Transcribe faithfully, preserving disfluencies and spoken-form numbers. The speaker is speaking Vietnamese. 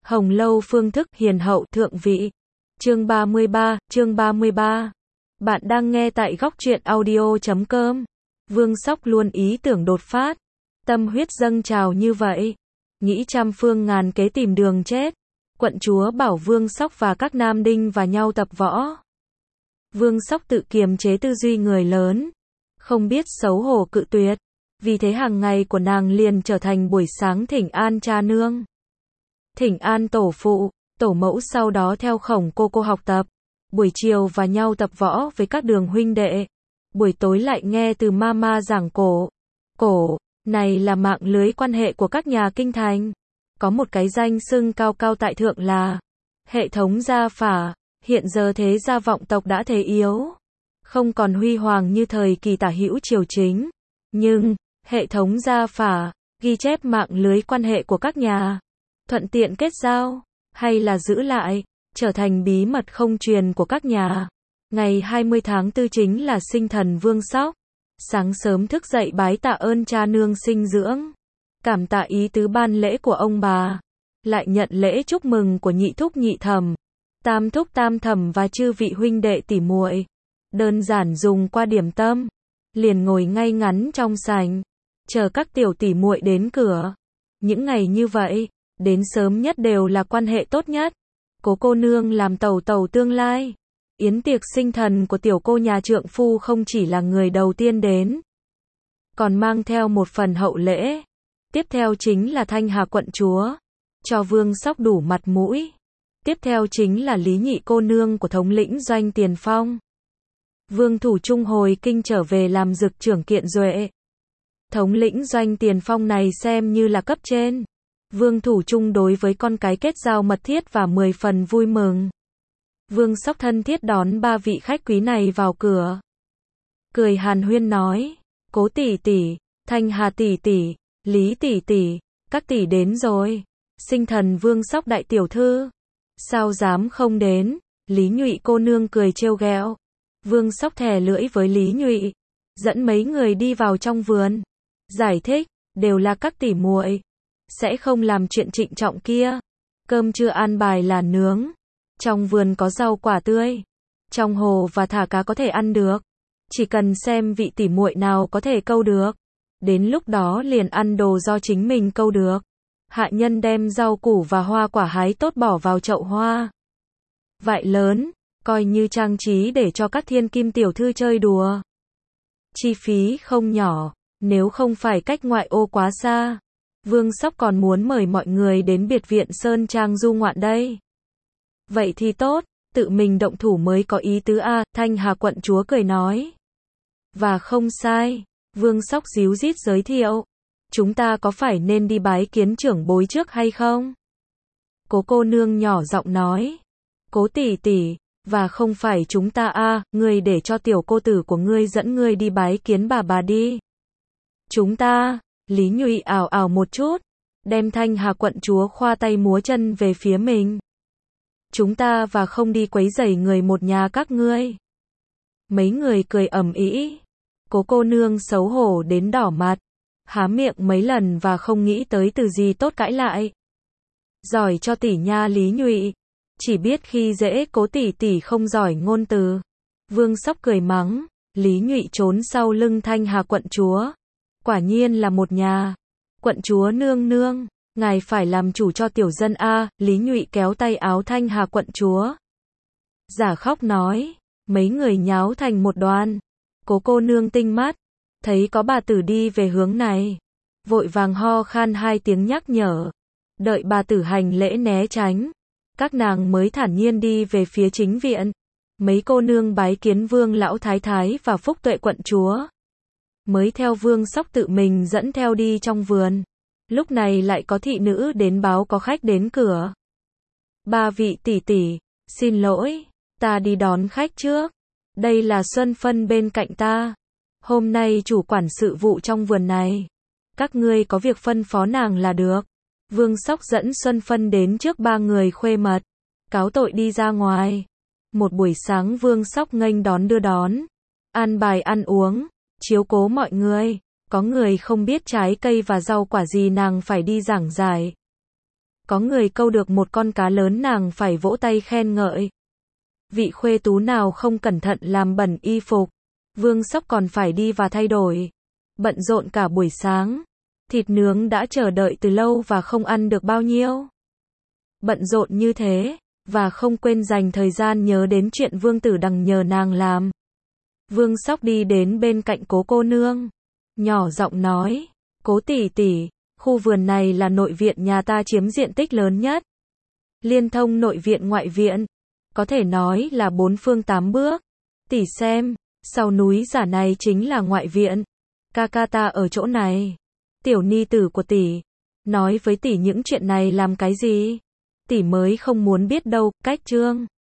Hồng lâu phương thức hiền hậu thượng vị. Chương ba mươi ba, chương ba mươi ba. Bạn đang nghe tại góc truyện audio chấm com. Vương Sóc luôn ý tưởng đột phát, tâm huyết dâng trào như vậy, nghĩ trăm phương ngàn kế tìm đường chết. Quận chúa bảo Vương Sóc và các nam đinh và nhau tập võ. Vương Sóc tự kiềm chế tư duy người lớn, không biết xấu hổ cự tuyệt, vì thế hàng ngày của nàng liền trở thành buổi sáng thỉnh an cha nương, thỉnh an tổ phụ, tổ mẫu, sau đó theo khổng cô cô học tập, buổi chiều và nhau tập võ với các đường huynh đệ, buổi tối lại nghe từ mama giảng cổ. Cổ này là mạng lưới quan hệ của các nhà kinh thành, có một cái danh xưng cao cao tại thượng là hệ thống gia phả. Hiện giờ thế gia vọng tộc đã thế yếu, không còn huy hoàng như thời kỳ tả hữu triều chính, nhưng hệ thống gia phả ghi chép mạng lưới quan hệ của các nhà, thuận tiện kết giao hay là giữ lại, trở thành bí mật không truyền của các nhà. Ngày hai mươi tháng tư chính là sinh thần Vương Sóc. Sáng sớm thức dậy bái tạ ơn cha nương sinh dưỡng, cảm tạ ý tứ ban lễ của ông bà, lại nhận lễ chúc mừng của nhị thúc nhị thẩm, tam thúc tam thẩm và chư vị huynh đệ tỷ muội. Đơn giản dùng qua điểm tâm, liền ngồi ngay ngắn trong sảnh, chờ các tiểu tỷ muội đến cửa. Những ngày như vậy, đến sớm nhất đều là quan hệ tốt nhất. Cố cô nương làm tẩu tẩu tương lai. Yến tiệc sinh thần của tiểu cô nhà trượng phu không chỉ là người đầu tiên đến, còn mang theo một phần hậu lễ. Tiếp theo chính là Thanh Hà quận chúa, cho Vương Sóc đủ mặt mũi. Tiếp theo chính là Lý nhị cô nương của thống lĩnh doanh Tiền Phong. Vương Thủ Trung hồi kinh trở về làm dực trưởng kiện duệ. Thống lĩnh doanh Tiền Phong này xem như là cấp trên. Vương Thủ Trung đối với con cái kết giao mật thiết và mười phần vui mừng. Vương Sóc thân thiết đón ba vị khách quý này vào cửa, cười hàn huyên nói: Cố tỷ tỷ, Thanh Hà tỷ tỷ, Lý tỷ tỷ, các tỷ đến rồi. Sinh thần Vương Sóc đại tiểu thư, sao dám không đến? Lý nhụy cô nương cười trêu ghẹo. Vương Sóc thè lưỡi với Lý nhụy, dẫn mấy người đi vào trong vườn, giải thích, đều là các tỷ muội, sẽ không làm chuyện trịnh trọng kia. Cơm trưa an bài là nướng, trong vườn có rau quả tươi, trong hồ và thả cá có thể ăn được, chỉ cần xem vị tỷ muội nào có thể câu được, đến lúc đó liền ăn đồ do chính mình câu được. Hạ nhân đem rau củ và hoa quả hái tốt bỏ vào chậu hoa vại lớn, coi như trang trí để cho các thiên kim tiểu thư chơi đùa. Chi phí không nhỏ, nếu không phải cách ngoại ô quá xa. Vương Sóc còn muốn mời mọi người đến biệt viện Sơn Trang du ngoạn đây. Vậy thì tốt, tự mình động thủ mới có ý tứ a. Thanh Hà quận chúa cười nói. Và không sai, Vương Sóc díu dít giới thiệu. Chúng ta có phải nên đi bái kiến trưởng bối trước hay không? Cố cô nương nhỏ giọng nói. Cố tỷ tỷ, và không phải chúng ta a, ngươi để cho tiểu cô tử của ngươi dẫn ngươi đi bái kiến bà bà đi. Chúng ta, Lý nhụy ảo ảo một chút, đem Thanh Hà quận chúa khoa tay múa chân về phía mình. Chúng ta và không đi quấy rầy người một nhà các ngươi. Mấy người cười ầm ĩ. Cố cô nương xấu hổ đến đỏ mặt, há miệng mấy lần và không nghĩ tới từ gì tốt cãi lại. Giỏi cho tỷ nha Lý nhụy, chỉ biết khi dễ cố tỷ tỷ không giỏi ngôn từ. Vương Sóc cười mắng. Lý nhụy trốn sau lưng Thanh Hà quận chúa. Quả nhiên là một nhà. Quận chúa nương nương, ngài phải làm chủ cho tiểu dân a. Lý nhụy kéo tay áo Thanh Hà quận chúa, giả khóc nói. Mấy người nháo thành một đoàn. Cố cô nương tinh mắt, thấy có bà tử đi về hướng này, vội vàng ho khan hai tiếng nhắc nhở. Đợi bà tử hành lễ né tránh, các nàng mới thản nhiên đi về phía chính viện. Mấy cô nương bái kiến Vương lão thái thái và Phúc Tuệ quận chúa, mới theo Vương Sóc tự mình dẫn theo đi trong vườn. Lúc này lại có thị nữ đến báo có khách đến cửa. Ba vị tỷ tỷ, xin lỗi, ta đi đón khách trước. Đây là Xuân Phân bên cạnh ta. Hôm nay chủ quản sự vụ trong vườn này. Các ngươi có việc phân phó nàng là được. Vương Sóc dẫn Xuân Phân đến trước ba người khuê mật, cáo tội đi ra ngoài. Một buổi sáng Vương Sóc nghênh đón đưa đón, an bài ăn uống, chiếu cố mọi người. Có người không biết trái cây và rau quả gì nàng phải đi giảng giải. Có người câu được một con cá lớn nàng phải vỗ tay khen ngợi. Vị khuê tú nào không cẩn thận làm bẩn y phục. Vương Sóc còn phải đi và thay đổi. Bận rộn cả buổi sáng. Thịt nướng đã chờ đợi từ lâu và không ăn được bao nhiêu. Bận rộn như thế, và không quên dành thời gian nhớ đến chuyện Vương Tử Đằng nhờ nàng làm. Vương Sóc đi đến bên cạnh Cố cô nương, nhỏ giọng nói, Cố tỷ tỷ, khu vườn này là nội viện nhà ta chiếm diện tích lớn nhất. Liên thông nội viện ngoại viện, có thể nói là bốn phương tám bước. Tỷ xem, sau núi giả này chính là ngoại viện. Ca ca ta ở chỗ này. Tiểu ni tử của tỷ, nói với tỷ những chuyện này làm cái gì? Tỷ mới không muốn biết đâu, cách Trương